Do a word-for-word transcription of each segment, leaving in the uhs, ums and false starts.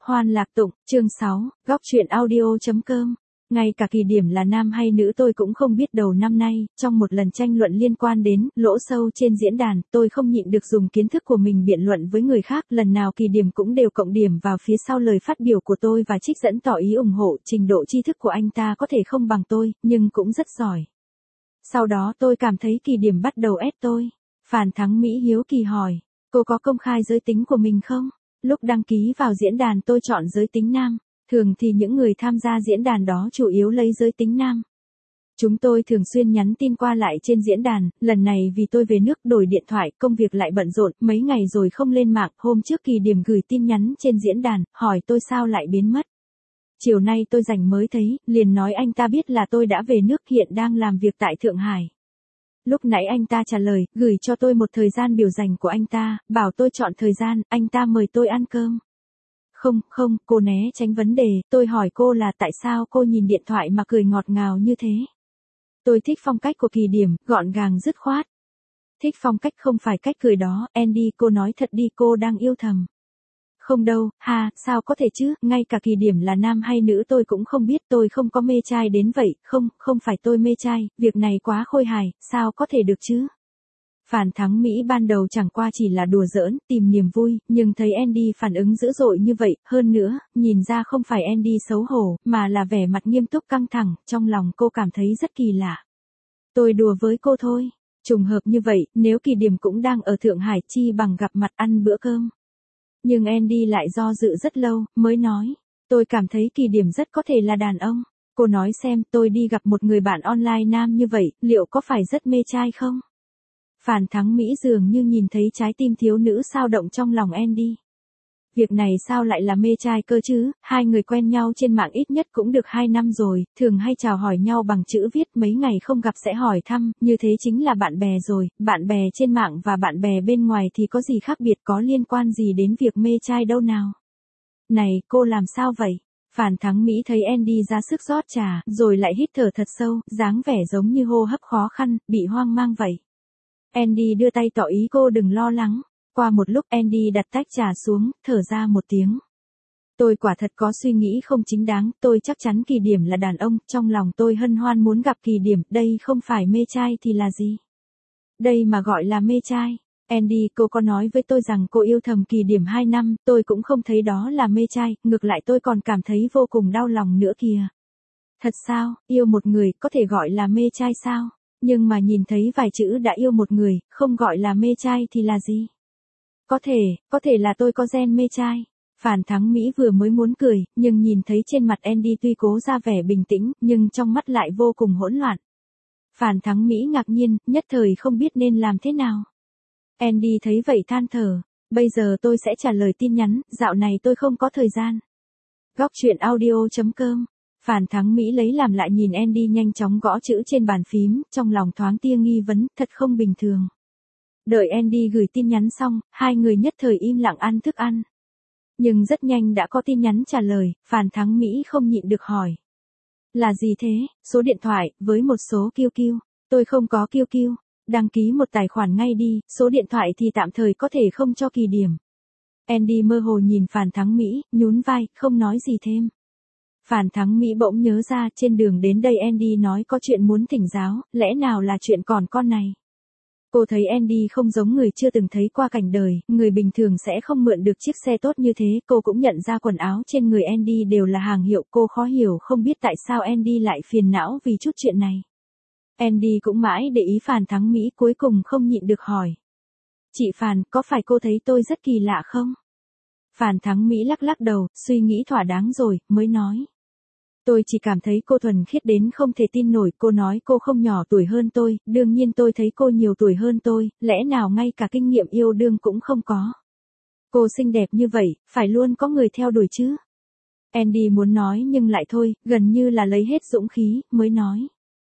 Hoan Lạc Tụng, chương sáu, góc truyện audio.com. Ngay cả kỳ điểm là nam hay nữ tôi cũng không biết. Đầu năm nay, trong một lần tranh luận liên quan đến lỗ sâu trên diễn đàn, tôi không nhịn được dùng kiến thức của mình biện luận với người khác. Lần nào kỳ điểm cũng đều cộng điểm vào phía sau lời phát biểu của tôi và trích dẫn tỏ ý ủng hộ. Trình độ tri thức của anh ta có thể không bằng tôi, nhưng cũng rất giỏi. Sau đó tôi cảm thấy kỳ điểm bắt đầu ép tôi. Phàn Thắng Mỹ hiếu kỳ hỏi, cô có công khai giới tính của mình không? Lúc đăng ký vào diễn đàn tôi chọn giới tính nam. Thường thì những người tham gia diễn đàn đó chủ yếu lấy giới tính nam. Chúng tôi thường xuyên nhắn tin qua lại trên diễn đàn. Lần này vì tôi về nước đổi điện thoại, công việc lại bận rộn, mấy ngày rồi không lên mạng. Hôm trước kỳ điểm gửi tin nhắn trên diễn đàn, hỏi tôi sao lại biến mất. Chiều nay tôi rảnh mới thấy, liền nói anh ta biết là tôi đã về nước, hiện đang làm việc tại Thượng Hải. Lúc nãy anh ta trả lời, gửi cho tôi một thời gian biểu dành của anh ta, bảo tôi chọn thời gian, anh ta mời tôi ăn cơm. Không, không, cô né tránh vấn đề, tôi hỏi cô là tại sao cô nhìn điện thoại mà cười ngọt ngào như thế. Tôi thích phong cách của kỳ điểm, gọn gàng dứt khoát. Thích phong cách không phải cách cười đó, Andy, cô nói thật đi, cô đang yêu thầm. Không đâu, ha, sao có thể chứ, ngay cả kỳ điểm là nam hay nữ tôi cũng không biết, tôi không có mê trai đến vậy, không, không phải tôi mê trai, việc này quá khôi hài, sao có thể được chứ. Phàn Thắng Mỹ ban đầu chẳng qua chỉ là đùa giỡn, tìm niềm vui, nhưng thấy Andy phản ứng dữ dội như vậy, hơn nữa, nhìn ra không phải Andy xấu hổ, mà là vẻ mặt nghiêm túc căng thẳng, trong lòng cô cảm thấy rất kỳ lạ. Tôi đùa với cô thôi, trùng hợp như vậy, nếu kỳ điểm cũng đang ở Thượng Hải chi bằng gặp mặt ăn bữa cơm. Nhưng Andy lại do dự rất lâu, mới nói, tôi cảm thấy kỳ điểm rất có thể là đàn ông. Cô nói xem, tôi đi gặp một người bạn online nam như vậy, liệu có phải rất mê trai không? Phàn Thắng Mỹ dường như nhìn thấy trái tim thiếu nữ xao động trong lòng Andy. Việc này sao lại là mê trai cơ chứ, hai người quen nhau trên mạng ít nhất cũng được hai năm rồi, thường hay chào hỏi nhau bằng chữ viết, mấy ngày không gặp sẽ hỏi thăm, như thế chính là bạn bè rồi, bạn bè trên mạng và bạn bè bên ngoài thì có gì khác biệt, có liên quan gì đến việc mê trai đâu nào. Này, cô làm sao vậy? Phàn Thắng Mỹ thấy Andy ra sức rót trà, rồi lại hít thở thật sâu, dáng vẻ giống như hô hấp khó khăn, bị hoang mang vậy. Andy đưa tay tỏ ý cô đừng lo lắng. Qua một lúc Andy đặt tách trà xuống, thở ra một tiếng. Tôi quả thật có suy nghĩ không chính đáng, tôi chắc chắn kỳ điểm là đàn ông, trong lòng tôi hân hoan muốn gặp kỳ điểm, đây không phải mê trai thì là gì? Đây mà gọi là mê trai. Andy, cô có nói với tôi rằng cô yêu thầm kỳ điểm hai năm, tôi cũng không thấy đó là mê trai, ngược lại tôi còn cảm thấy vô cùng đau lòng nữa kìa. Thật sao, yêu một người có thể gọi là mê trai sao? Nhưng mà nhìn thấy vài chữ đã yêu một người, không gọi là mê trai thì là gì? Có thể, có thể là tôi có gen mê trai. Phàn Thắng Mỹ vừa mới muốn cười, nhưng nhìn thấy trên mặt Andy tuy cố ra vẻ bình tĩnh, nhưng trong mắt lại vô cùng hỗn loạn. Phàn Thắng Mỹ ngạc nhiên, nhất thời không biết nên làm thế nào. Andy thấy vậy than thở, bây giờ tôi sẽ trả lời tin nhắn, dạo này tôi không có thời gian. Góc truyện audio.com. Phàn Thắng Mỹ lấy làm lại nhìn Andy nhanh chóng gõ chữ trên bàn phím, trong lòng thoáng tia nghi vấn, thật không bình thường. Đợi Andy gửi tin nhắn xong, hai người nhất thời im lặng ăn thức ăn. Nhưng rất nhanh đã có tin nhắn trả lời, Phàn Thắng Mỹ không nhịn được hỏi. Là gì thế? Số điện thoại, với một số kiu kiu. Tôi không có kiu kiu. Đăng ký một tài khoản ngay đi, số điện thoại thì tạm thời có thể không cho kỳ điểm. Andy mơ hồ nhìn Phàn Thắng Mỹ, nhún vai, không nói gì thêm. Phàn Thắng Mỹ bỗng nhớ ra, trên đường đến đây Andy nói có chuyện muốn thỉnh giáo, lẽ nào là chuyện còn con này. Cô thấy Andy không giống người chưa từng thấy qua cảnh đời, người bình thường sẽ không mượn được chiếc xe tốt như thế, cô cũng nhận ra quần áo trên người Andy đều là hàng hiệu, cô khó hiểu không biết tại sao Andy lại phiền não vì chút chuyện này. Andy cũng mãi để ý Phàn Thắng Mỹ, cuối cùng không nhịn được hỏi. Chị Phàn, có phải cô thấy tôi rất kỳ lạ không? Phàn Thắng Mỹ lắc lắc đầu, suy nghĩ thỏa đáng rồi, mới nói. Tôi chỉ cảm thấy cô thuần khiết đến không thể tin nổi, cô nói cô không nhỏ tuổi hơn tôi, đương nhiên tôi thấy cô nhiều tuổi hơn tôi, lẽ nào ngay cả kinh nghiệm yêu đương cũng không có. Cô xinh đẹp như vậy, phải luôn có người theo đuổi chứ. Andy muốn nói nhưng lại thôi, gần như là lấy hết dũng khí, mới nói.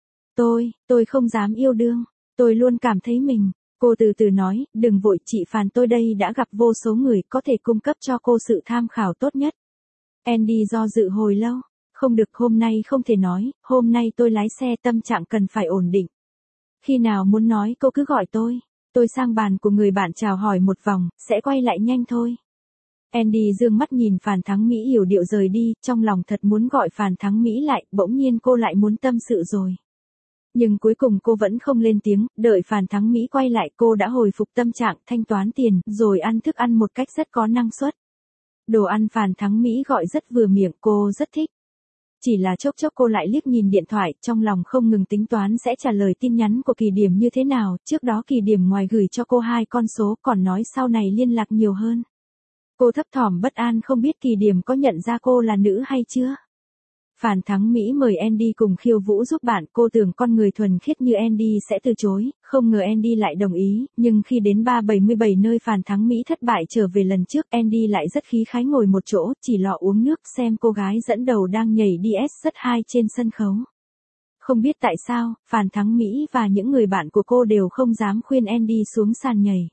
Tôi, tôi không dám yêu đương, tôi luôn cảm thấy mình. Cô từ từ nói, đừng vội chị Phàn, tôi đây đã gặp vô số người có thể cung cấp cho cô sự tham khảo tốt nhất. Andy do dự hồi lâu. Không được, hôm nay không thể nói, hôm nay tôi lái xe, tâm trạng cần phải ổn định. Khi nào muốn nói cô cứ gọi tôi, tôi sang bàn của người bạn chào hỏi một vòng, sẽ quay lại nhanh thôi. Andy dương mắt nhìn Phàn Thắng Mỹ yểu điệu rời đi, trong lòng thật muốn gọi Phàn Thắng Mỹ lại, bỗng nhiên cô lại muốn tâm sự rồi. Nhưng cuối cùng cô vẫn không lên tiếng, đợi Phàn Thắng Mỹ quay lại cô đã hồi phục tâm trạng thanh toán tiền, rồi ăn thức ăn một cách rất có năng suất. Đồ ăn Phàn Thắng Mỹ gọi rất vừa miệng, cô rất thích. Chỉ là chốc chốc cô lại liếc nhìn điện thoại, trong lòng không ngừng tính toán sẽ trả lời tin nhắn của Kỳ Điểm như thế nào, trước đó Kỳ Điểm ngoài gửi cho cô hai con số còn nói sau này liên lạc nhiều hơn. Cô thấp thỏm bất an không biết Kỳ Điểm có nhận ra cô là nữ hay chưa. Phàn Thắng Mỹ mời Andy cùng khiêu vũ giúp bạn, cô tưởng con người thuần khiết như Andy sẽ từ chối, không ngờ Andy lại đồng ý, nhưng khi đến ba bảy bảy nơi Phàn Thắng Mỹ thất bại trở về lần trước, Andy lại rất khí khái ngồi một chỗ, chỉ lọ uống nước xem cô gái dẫn đầu đang nhảy đi ét rất high trên sân khấu. Không biết tại sao, Phàn Thắng Mỹ và những người bạn của cô đều không dám khuyên Andy xuống sàn nhảy.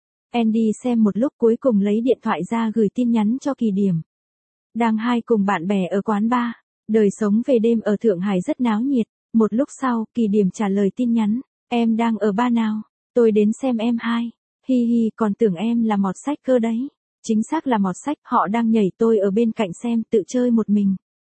Andy xem một lúc cuối cùng lấy điện thoại ra gửi tin nhắn cho Kỳ Điểm. Đang hai cùng bạn bè ở quán bar. Đời sống về đêm ở Thượng Hải rất náo nhiệt. Một lúc sau, Kỳ Điểm trả lời tin nhắn. Em đang ở bar nào? Tôi đến xem em hai. Hi hi, còn tưởng em là mọt sách cơ đấy. Chính xác là mọt sách, họ đang nhảy tôi ở bên cạnh xem, tự chơi một mình.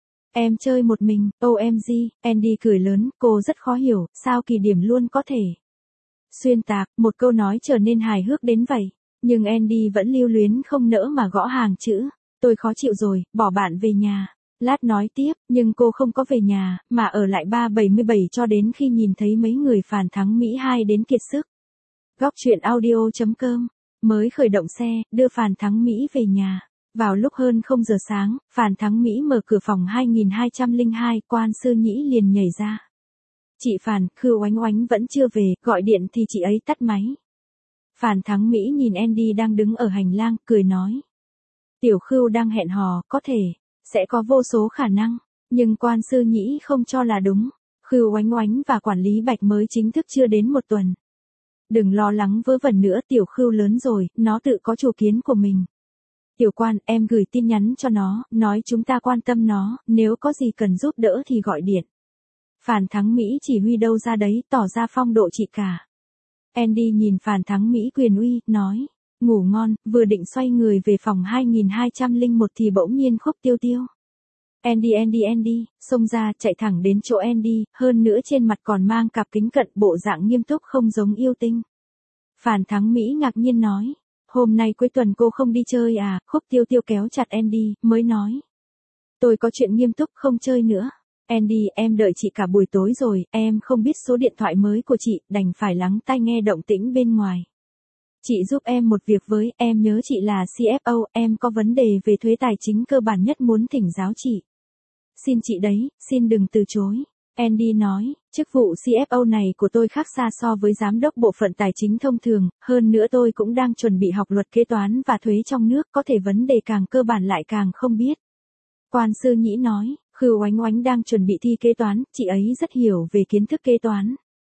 Em chơi một mình, ô em giê, Andy cười lớn, cô rất khó hiểu, sao Kỳ Điểm luôn có thể xuyên tạc, một câu nói trở nên hài hước đến vậy. Nhưng Andy vẫn lưu luyến không nỡ mà gõ hàng chữ. Tôi khó chịu rồi, bỏ bạn về nhà. Lát nói tiếp, nhưng cô không có về nhà, mà ở lại ba bảy bảy cho đến khi nhìn thấy mấy người Phàn Thắng Mỹ hai đến kiệt sức. Góc truyện audio chấm com mới khởi động xe, đưa Phàn Thắng Mỹ về nhà. Vào lúc hơn không giờ sáng, Phàn Thắng Mỹ mở cửa phòng hai nghìn hai trăm lẻ hai, Quan Sư Nhĩ liền nhảy ra. Chị Phàn, Khưu Oánh Oánh vẫn chưa về, gọi điện thì chị ấy tắt máy. Phàn Thắng Mỹ nhìn Andy đang đứng ở hành lang, cười nói. Tiểu Khưu đang hẹn hò, có thể, sẽ có vô số khả năng, nhưng Quan Sư Nhĩ không cho là đúng. Khưu Oánh Oánh và quản lý Bạch mới chính thức chưa đến một tuần. Đừng lo lắng vớ vẩn nữa, Tiểu Khưu lớn rồi, nó tự có chủ kiến của mình. Tiểu Quan, em gửi tin nhắn cho nó, nói chúng ta quan tâm nó, nếu có gì cần giúp đỡ thì gọi điện. Phàn Thắng Mỹ chỉ huy đâu ra đấy, tỏ ra phong độ chị cả. Andy nhìn Phàn Thắng Mỹ quyền uy, nói, ngủ ngon, vừa định xoay người về phòng hai nghìn hai trăm lẻ một thì bỗng nhiên Khúc Tiêu Tiêu. Andy Andy Andy, xông ra, chạy thẳng đến chỗ Andy, hơn nữa trên mặt còn mang cặp kính cận, bộ dạng nghiêm túc không giống yêu tinh. Phàn Thắng Mỹ ngạc nhiên nói, hôm nay cuối tuần cô không đi chơi à? Khúc Tiêu Tiêu kéo chặt Andy, mới nói. Tôi có chuyện nghiêm túc không chơi nữa. Andy, em đợi chị cả buổi tối rồi, em không biết số điện thoại mới của chị, đành phải lắng tai nghe động tĩnh bên ngoài. Chị giúp em một việc với, em nhớ chị là xê ép ô, em có vấn đề về thuế tài chính cơ bản nhất muốn thỉnh giáo chị. Xin chị đấy, xin đừng từ chối. Andy nói, chức vụ xê ép ô này của tôi khác xa so với giám đốc bộ phận tài chính thông thường, hơn nữa tôi cũng đang chuẩn bị học luật kế toán và thuế trong nước, có thể vấn đề càng cơ bản lại càng không biết. Quan Sư Nhĩ nói, Khưu Oánh Oánh đang chuẩn bị thi kế toán, chị ấy rất hiểu về kiến thức kế toán.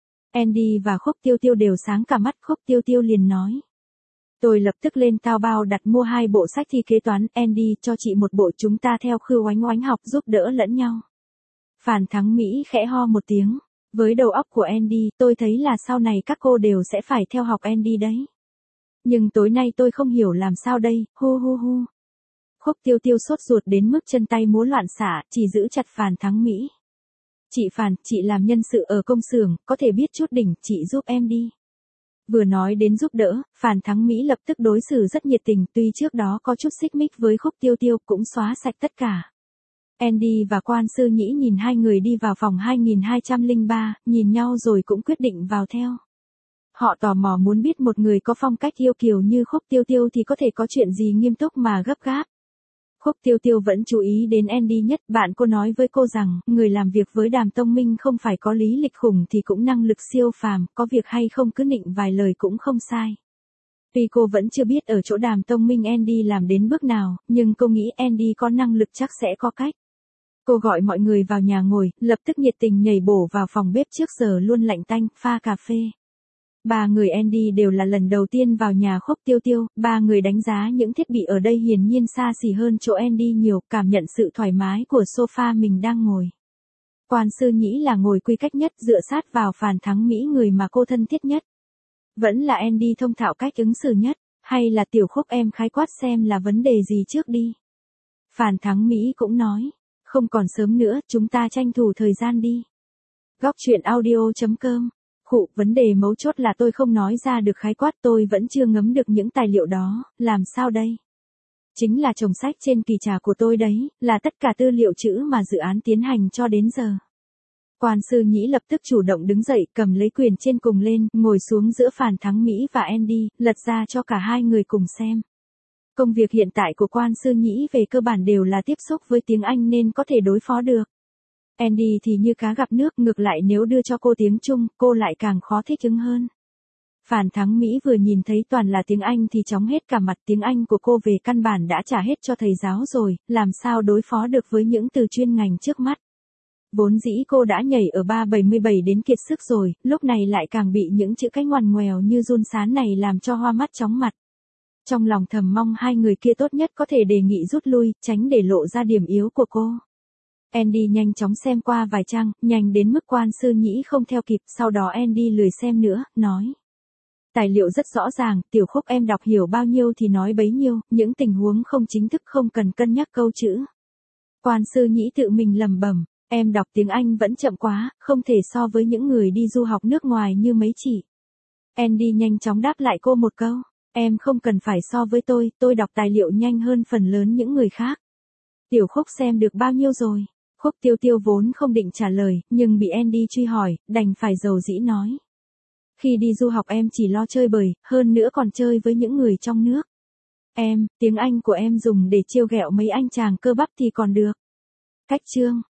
Andy và Khúc Tiêu Tiêu đều sáng cả mắt, Khúc Tiêu Tiêu liền nói. Tôi lập tức lên Taobao đặt mua hai bộ sách thi kế toán, Andy cho chị một bộ, chúng ta theo Khưu Oánh Oánh học giúp đỡ lẫn nhau. Phàn Thắng Mỹ khẽ ho một tiếng, với đầu óc của Andy, tôi thấy là sau này các cô đều sẽ phải theo học Andy đấy. Nhưng tối nay tôi không hiểu làm sao đây, hu hu hu. Khúc Tiêu Tiêu sốt ruột đến mức chân tay múa loạn xạ, chỉ giữ chặt Phàn Thắng Mỹ. Chị Phàn, chị làm nhân sự ở công xưởng, có thể biết chút đỉnh, chị giúp em đi. Vừa nói đến giúp đỡ, Phàn Thắng Mỹ lập tức đối xử rất nhiệt tình, tuy trước đó có chút xích mích với Khúc Tiêu Tiêu cũng xóa sạch tất cả. Andy và Quan Sư Nhĩ nhìn hai người đi vào phòng hai nghìn hai trăm lẻ ba, nhìn nhau rồi cũng quyết định vào theo. Họ tò mò muốn biết một người có phong cách yêu kiều như Khúc Tiêu Tiêu thì có thể có chuyện gì nghiêm túc mà gấp gáp. Khúc Tiêu Tiêu vẫn chú ý đến Andy nhất, bạn cô nói với cô rằng, người làm việc với Đàm Tông Minh không phải có lý lịch khủng thì cũng năng lực siêu phàm, có việc hay không cứ nịnh vài lời cũng không sai. Tuy cô vẫn chưa biết ở chỗ Đàm Tông Minh Andy làm đến bước nào, nhưng cô nghĩ Andy có năng lực chắc sẽ có cách. Cô gọi mọi người vào nhà ngồi, lập tức nhiệt tình nhảy bổ vào phòng bếp trước giờ luôn lạnh tanh, pha cà phê. Ba người Andy đều là lần đầu tiên vào nhà Khúc Tiêu Tiêu, ba người đánh giá những thiết bị ở đây hiển nhiên xa xỉ hơn chỗ Andy nhiều, cảm nhận sự thoải mái của sofa mình đang ngồi. Quan Sư Nhĩ là ngồi quy cách nhất, dựa sát vào Phàn Thắng Mỹ, người mà cô thân thiết nhất. Vẫn là Andy thông thạo cách ứng xử nhất. Hay là Tiểu Khúc em khái quát xem là vấn đề gì trước đi. Phàn Thắng Mỹ cũng nói. Không còn sớm nữa, chúng ta tranh thủ thời gian đi. Góc truyện audio chấm com. Khụ, vấn đề mấu chốt là tôi không nói ra được khái quát, tôi vẫn chưa ngấm được những tài liệu đó, làm sao đây? Chính là chồng sách trên kỳ trà của tôi đấy, là tất cả tư liệu chữ mà dự án tiến hành cho đến giờ. Quan sư nhĩ lập tức chủ động đứng dậy, cầm lấy quyền trên cùng lên, ngồi xuống giữa Phàn Thắng Mỹ và Andy, lật ra cho cả hai người cùng xem. Công việc hiện tại của quan sư nhĩ về cơ bản đều là tiếp xúc với tiếng Anh nên có thể đối phó được. Andy thì như cá gặp nước, ngược lại nếu đưa cho cô tiếng Trung, cô lại càng khó thích ứng hơn. Phàn Thắng Mỹ vừa nhìn thấy toàn là tiếng Anh thì chóng hết cả mặt, tiếng Anh của cô về căn bản đã trả hết cho thầy giáo rồi, làm sao đối phó được với những từ chuyên ngành trước mắt. Vốn dĩ cô đã nhảy ở ba bảy mươi bảy đến kiệt sức rồi, lúc này lại càng bị những chữ cái ngoằn ngoèo như run sán này làm cho hoa mắt chóng mặt. Trong lòng thầm mong hai người kia tốt nhất có thể đề nghị rút lui, tránh để lộ ra điểm yếu của cô. Andy nhanh chóng xem qua vài trang, nhanh đến mức quan sư nhĩ không theo kịp, sau đó Andy lười xem nữa, nói. Tài liệu rất rõ ràng, Tiểu Khúc em đọc hiểu bao nhiêu thì nói bấy nhiêu, những tình huống không chính thức không cần cân nhắc câu chữ. Quan sư nhĩ tự mình lẩm bẩm, em đọc tiếng Anh vẫn chậm quá, không thể so với những người đi du học nước ngoài như mấy chị. Andy nhanh chóng đáp lại cô một câu, em không cần phải so với tôi, tôi đọc tài liệu nhanh hơn phần lớn những người khác. Tiểu Khúc xem được bao nhiêu rồi? Khúc Tiêu Tiêu vốn không định trả lời, nhưng bị Andy truy hỏi, đành phải dầu dĩ nói. Khi đi du học em chỉ lo chơi bời, hơn nữa còn chơi với những người trong nước. Em, tiếng Anh của em dùng để trêu ghẹo mấy anh chàng cơ bắp thì còn được. Cách chương.